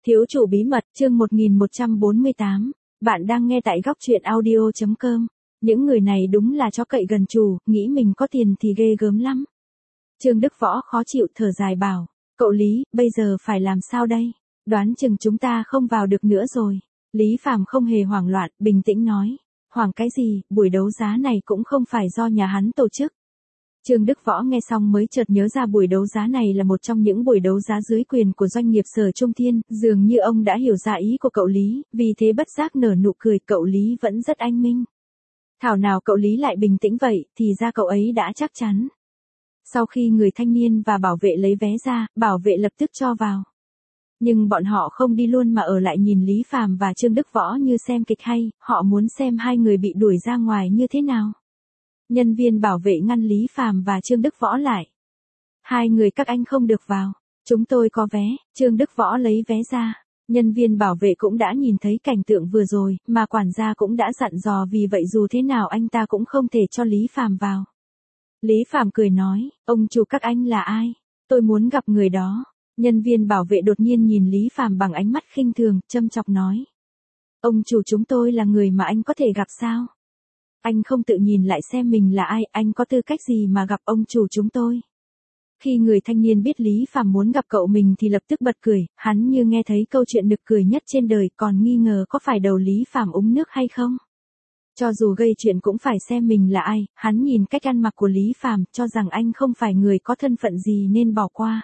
Thiếu chủ bí mật, chương 1148. Bạn đang nghe tại góc truyện audio.com. Những người này đúng là chó cậy gần chủ, nghĩ mình có tiền thì ghê gớm lắm. Trương Đức Võ khó chịu thở dài bảo, cậu Lý, bây giờ phải làm sao đây? Đoán chừng chúng ta không vào được nữa rồi. Lý Phàm không hề hoảng loạn, bình tĩnh nói. Hoảng cái gì, buổi đấu giá này cũng không phải do nhà hắn tổ chức. Trương Đức Võ nghe xong mới chợt nhớ ra buổi đấu giá này là một trong những buổi đấu giá dưới quyền của doanh nghiệp Sở Trung Thiên, dường như ông đã hiểu ra ý của cậu Lý, vì thế bất giác nở nụ cười, cậu Lý vẫn rất anh minh. Thảo nào cậu Lý lại bình tĩnh vậy, thì ra cậu ấy đã chắc chắn. Sau khi người thanh niên và bảo vệ lấy vé ra, bảo vệ lập tức cho vào. Nhưng bọn họ không đi luôn mà ở lại nhìn Lý Phàm và Trương Đức Võ như xem kịch hay, họ muốn xem hai người bị đuổi ra ngoài như thế nào. Nhân viên bảo vệ ngăn Lý Phàm và Trương Đức Võ lại. Hai người các anh không được vào. Chúng tôi có vé. Trương Đức Võ lấy vé ra. Nhân viên bảo vệ cũng đã nhìn thấy cảnh tượng vừa rồi, mà quản gia cũng đã dặn dò, vì vậy dù thế nào anh ta cũng không thể cho Lý Phàm vào. Lý Phàm cười nói, ông chủ các anh là ai? Tôi muốn gặp người đó. Nhân viên bảo vệ đột nhiên nhìn Lý Phàm bằng ánh mắt khinh thường, châm chọc nói. Ông chủ chúng tôi là người mà anh có thể gặp sao? Anh không tự nhìn lại xem mình là ai, anh có tư cách gì mà gặp ông chủ chúng tôi? Khi người thanh niên biết Lý Phàm muốn gặp cậu mình thì lập tức bật cười, hắn như nghe thấy câu chuyện nực cười nhất trên đời, còn nghi ngờ có phải đầu Lý Phàm uống nước hay không. Cho dù gây chuyện cũng phải xem mình là ai, hắn nhìn cách ăn mặc của Lý Phàm, cho rằng anh không phải người có thân phận gì nên bỏ qua.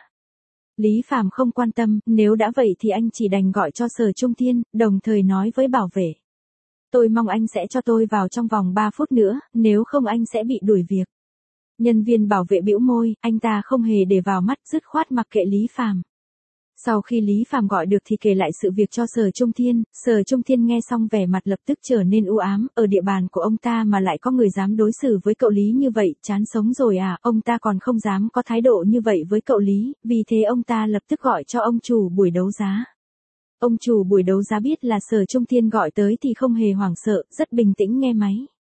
Lý Phàm không quan tâm, nếu đã vậy thì anh chỉ đành gọi cho Sở Trung Thiên, đồng thời nói với bảo vệ. Tôi mong anh sẽ cho tôi vào trong vòng 3 phút nữa, nếu không anh sẽ bị đuổi việc. Nhân viên bảo vệ bĩu môi, anh ta không hề để vào mắt, dứt khoát mặc kệ Lý Phàm. Sau khi Lý Phàm gọi được thì kể lại sự việc cho Sở Trung Thiên, Sở Trung Thiên nghe xong vẻ mặt lập tức trở nên u ám, ở địa bàn của ông ta mà lại có người dám đối xử với cậu Lý như vậy, chán sống rồi à, ông ta còn không dám có thái độ như vậy với cậu Lý, vì thế ông ta lập tức gọi cho ông chủ buổi đấu giá. Ông chủ buổi đấu giá biết là Sở Trung Thiên gọi tới thì không hề hoảng sợ, rất bình tĩnh nghe máy.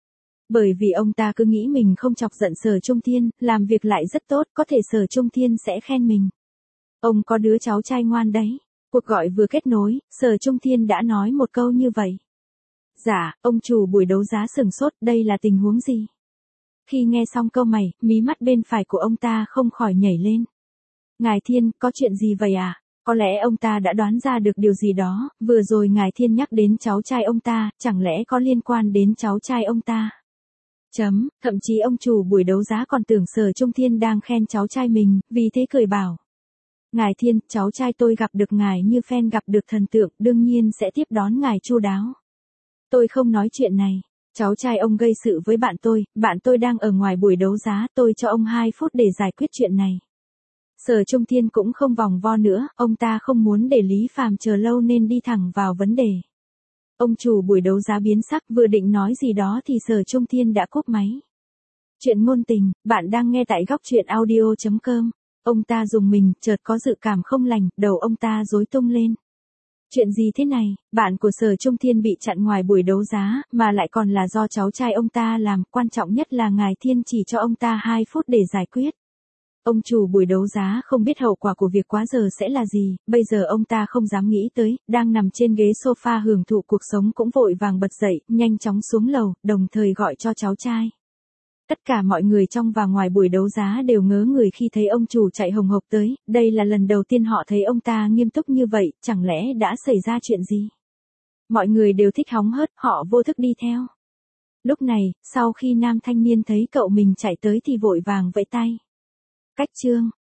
Bởi vì ông ta cứ nghĩ mình không chọc giận Sở Trung Thiên, làm việc lại rất tốt, có thể Sở Trung Thiên sẽ khen mình. Ông có đứa cháu trai ngoan đấy. Cuộc gọi vừa kết nối, Sở Trung Thiên đã nói một câu như vậy. Dạ, ông chủ buổi đấu giá sửng sốt, đây là tình huống gì? Khi nghe xong câu mày, mí mắt bên phải của ông ta không khỏi nhảy lên. Ngài Thiên, có chuyện gì vậy à? Có lẽ ông ta đã đoán ra được điều gì đó, vừa rồi Ngài Thiên nhắc đến cháu trai ông ta, chẳng lẽ có liên quan đến cháu trai ông ta? Thậm chí ông chủ buổi đấu giá còn tưởng Sở Trung Thiên đang khen cháu trai mình, vì thế cười bảo. Ngài Thiên, cháu trai tôi gặp được ngài như fan gặp được thần tượng, đương nhiên sẽ tiếp đón ngài chu đáo. Tôi không nói chuyện này. Cháu trai ông gây sự với bạn tôi đang ở ngoài buổi đấu giá, tôi cho ông 2 phút để giải quyết chuyện này. Sở Trung Thiên cũng không vòng vo nữa, ông ta không muốn để Lý Phàm chờ lâu nên đi thẳng vào vấn đề. Ông chủ buổi đấu giá biến sắc, vừa định nói gì đó thì Sở Trung Thiên đã cúp máy. Chuyện ngôn tình, bạn đang nghe tại góc truyện audio.com. Ông ta dùng mình, chợt có dự cảm không lành, đầu ông ta rối tung lên. Chuyện gì thế này, bạn của Sở Trung Thiên bị chặn ngoài buổi đấu giá, mà lại còn là do cháu trai ông ta làm, quan trọng nhất là Ngài Thiên chỉ cho ông ta 2 phút để giải quyết. Ông chủ buổi đấu giá không biết hậu quả của việc quá giờ sẽ là gì, bây giờ ông ta không dám nghĩ tới, đang nằm trên ghế sofa hưởng thụ cuộc sống cũng vội vàng bật dậy, nhanh chóng xuống lầu, đồng thời gọi cho cháu trai. Tất cả mọi người trong và ngoài buổi đấu giá đều ngớ người khi thấy ông chủ chạy hồng hộc tới, đây là lần đầu tiên họ thấy ông ta nghiêm túc như vậy, chẳng lẽ đã xảy ra chuyện gì? Mọi người đều thích hóng hớt, họ vô thức đi theo. Lúc này, sau khi nam thanh niên thấy cậu mình chạy tới thì vội vàng vẫy tay. Cách chương.